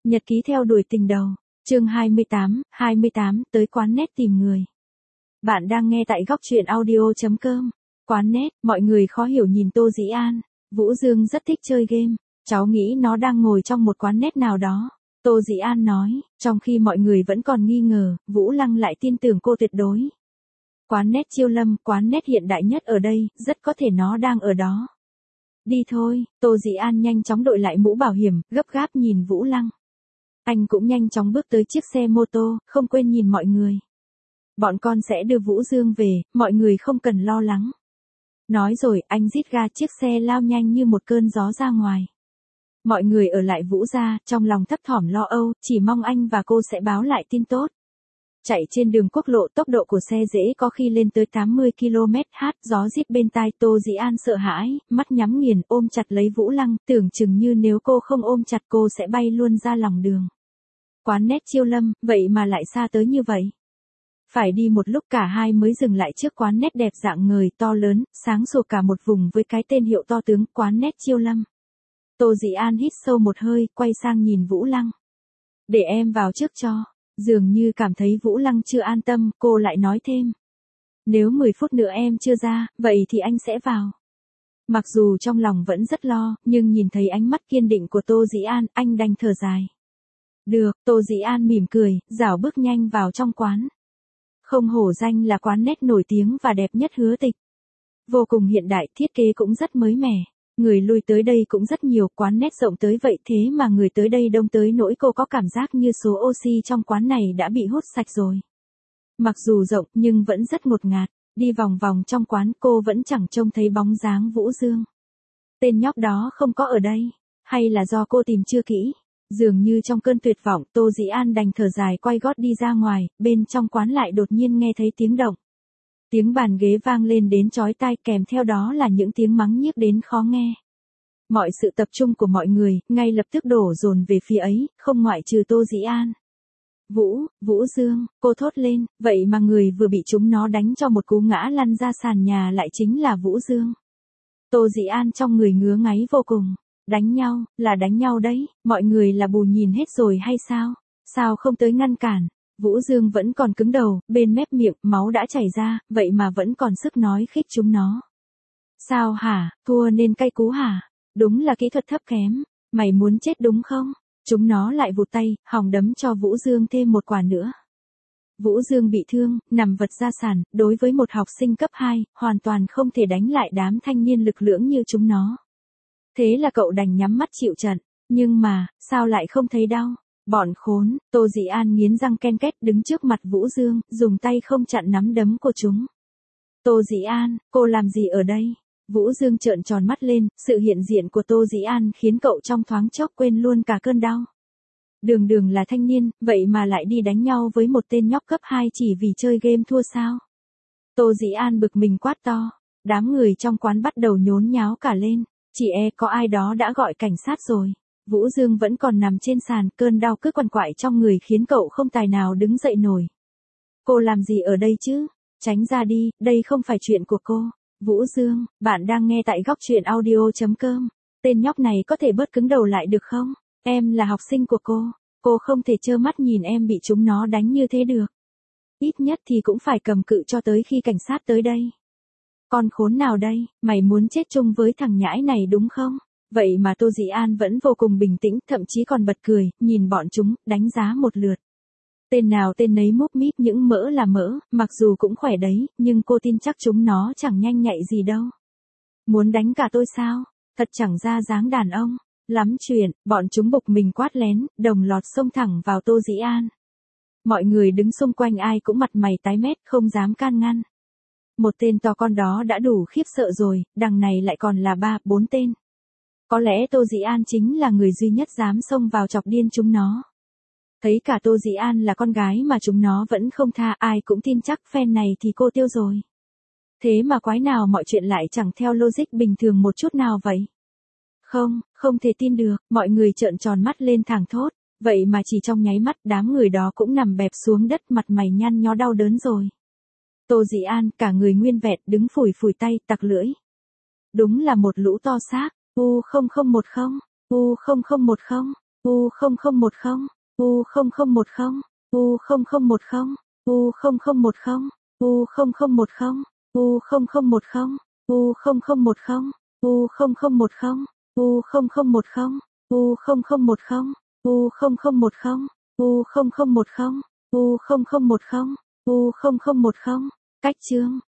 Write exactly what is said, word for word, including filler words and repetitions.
Nhật ký theo đuổi tình đầu, chương hai mươi tám, hai mươi tám, tới quán net tìm người. Bạn đang nghe tại góc truyện audio chấm com. Quán net, mọi người khó hiểu nhìn Tô Dĩ An. Vũ Dương rất thích chơi game, cháu nghĩ nó đang ngồi trong một quán net nào đó. Tô Dĩ An nói, trong khi mọi người vẫn còn nghi ngờ, Vũ Lăng lại tin tưởng cô tuyệt đối. Quán net Chiêu Lâm, quán net hiện đại nhất ở đây, rất có thể nó đang ở đó. Đi thôi, Tô Dĩ An nhanh chóng đội lại mũ bảo hiểm, gấp gáp nhìn Vũ Lăng. Anh cũng nhanh chóng bước tới chiếc xe mô tô, không quên nhìn mọi người. Bọn con sẽ đưa Vũ Dương về, mọi người không cần lo lắng. Nói rồi, anh rít ga chiếc xe lao nhanh như một cơn gió ra ngoài. Mọi người ở lại Vũ gia, trong lòng thấp thỏm lo âu, chỉ mong anh và cô sẽ báo lại tin tốt. Chạy trên đường quốc lộ, tốc độ của xe dễ có khi lên tới tám mươi ki lô mét h, gió rít bên tai. Tô Dĩ An sợ hãi, mắt nhắm nghiền, ôm chặt lấy Vũ Lăng, tưởng chừng như nếu cô không ôm chặt cô sẽ bay luôn ra lòng đường. Quán net Chiêu Lâm, vậy mà lại xa tới như vậy. Phải đi một lúc cả hai mới dừng lại trước quán net đẹp dạng ngời, to lớn, sáng sủa cả một vùng với cái tên hiệu to tướng, quán net Chiêu Lâm. Tô Dĩ An hít sâu một hơi, quay sang nhìn Vũ Lăng. Để em vào trước cho. Dường như cảm thấy Vũ Lăng chưa an tâm, cô lại nói thêm. Nếu mười phút nữa em chưa ra, vậy thì anh sẽ vào. Mặc dù trong lòng vẫn rất lo, nhưng nhìn thấy ánh mắt kiên định của Tô Dĩ An, anh đành thở dài. Được, Tô Dĩ An mỉm cười, rảo bước nhanh vào trong quán. Không hổ danh là quán net nổi tiếng và đẹp nhất Hứa Tịch. Vô cùng hiện đại, thiết kế cũng rất mới mẻ. Người lui tới đây cũng rất nhiều, quán net rộng tới vậy thế mà người tới đây đông tới nỗi cô có cảm giác như số oxy trong quán này đã bị hút sạch rồi. Mặc dù rộng nhưng vẫn rất ngột ngạt, đi vòng vòng trong quán cô vẫn chẳng trông thấy bóng dáng Vũ Dương. Tên nhóc đó không có ở đây, hay là do cô tìm chưa kỹ? Dường như trong cơn tuyệt vọng, Tô Dĩ An đành thở dài quay gót đi ra ngoài, bên trong quán lại đột nhiên nghe thấy tiếng động. Tiếng bàn ghế vang lên đến chói tai, kèm theo đó là những tiếng mắng nhiếc đến khó nghe. Mọi sự tập trung của mọi người, ngay lập tức đổ dồn về phía ấy, không ngoại trừ Tô Dĩ An. Vũ, Vũ Dương, cô thốt lên, vậy mà người vừa bị chúng nó đánh cho một cú ngã lăn ra sàn nhà lại chính là Vũ Dương. Tô Dĩ An trong người ngứa ngáy vô cùng. Đánh nhau, là đánh nhau đấy, mọi người là bù nhìn hết rồi hay sao? Sao không tới ngăn cản? Vũ Dương vẫn còn cứng đầu, bên mép miệng, máu đã chảy ra, vậy mà vẫn còn sức nói khích chúng nó. Sao hả, thua nên cay cú hả? Đúng là kỹ thuật thấp kém, mày muốn chết đúng không? Chúng nó lại vụt tay, hòng đấm cho Vũ Dương thêm một quả nữa. Vũ Dương bị thương, nằm vật ra sàn, đối với một học sinh cấp hai, hoàn toàn không thể đánh lại đám thanh niên lực lưỡng như chúng nó. Thế là cậu đành nhắm mắt chịu trận, nhưng mà, sao lại không thấy đau? Bọn khốn, Tô Dĩ An nghiến răng ken két đứng trước mặt Vũ Dương, dùng tay không chặn nắm đấm của chúng. Tô Dĩ An, cô làm gì ở đây? Vũ Dương trợn tròn mắt lên, sự hiện diện của Tô Dĩ An khiến cậu trong thoáng chốc quên luôn cả cơn đau. Đường đường là thanh niên, vậy mà lại đi đánh nhau với một tên nhóc cấp hai chỉ vì chơi game thua sao? Tô Dĩ An bực mình quát to, đám người trong quán bắt đầu nhốn nháo cả lên. Chỉ e có ai đó đã gọi cảnh sát rồi. Vũ Dương vẫn còn nằm trên sàn, cơn đau cứ quằn quại trong người khiến cậu không tài nào đứng dậy nổi. Cô làm gì ở đây chứ? Tránh ra đi, đây không phải chuyện của cô. Vũ Dương, bạn đang nghe tại góc truyện audio chấm com. Tên nhóc này có thể bớt cứng đầu lại được không? Em là học sinh của cô. Cô không thể trơ mắt nhìn em bị chúng nó đánh như thế được. Ít nhất thì cũng phải cầm cự cho tới khi cảnh sát tới đây. Con khốn nào đây, mày muốn chết chung với thằng nhãi này đúng không? Vậy mà Tô Dĩ An vẫn vô cùng bình tĩnh, thậm chí còn bật cười, nhìn bọn chúng, đánh giá một lượt. Tên nào tên nấy múp míp những mỡ là mỡ, mặc dù cũng khỏe đấy, nhưng cô tin chắc chúng nó chẳng nhanh nhạy gì đâu. Muốn đánh cả tôi sao? Thật chẳng ra dáng đàn ông. Lắm chuyện, bọn chúng bục mình quát lén, đồng loạt xông thẳng vào Tô Dĩ An. Mọi người đứng xung quanh ai cũng mặt mày tái mét, không dám can ngăn. Một tên to con đó đã đủ khiếp sợ rồi, đằng này lại còn là ba, bốn tên. Có lẽ Tô Dĩ An chính là người duy nhất dám xông vào chọc điên chúng nó. Thấy cả Tô Dĩ An là con gái mà chúng nó vẫn không tha, ai cũng tin chắc phen này thì cô tiêu rồi. Thế mà quái nào mọi chuyện lại chẳng theo logic bình thường một chút nào vậy? Không, không thể tin được, mọi người trợn tròn mắt lên thẳng thốt. Vậy mà chỉ trong nháy mắt đám người đó cũng nằm bẹp xuống đất, mặt mày nhăn nhó đau đớn rồi. Tô Dĩ An cả người nguyên vẹn đứng phủi phủi tay, tặc lưỡi. Đúng là một lũ to xác. U không không một không, U không không một không, U không không một không, U không không một không, U không không một không, U không không một không, U không không một không, U không không một không, U không không một không, U không không một không, U không không một không, U không không một không, U không không một không, U không không một không, U không không một không, U không không một không. Cách chương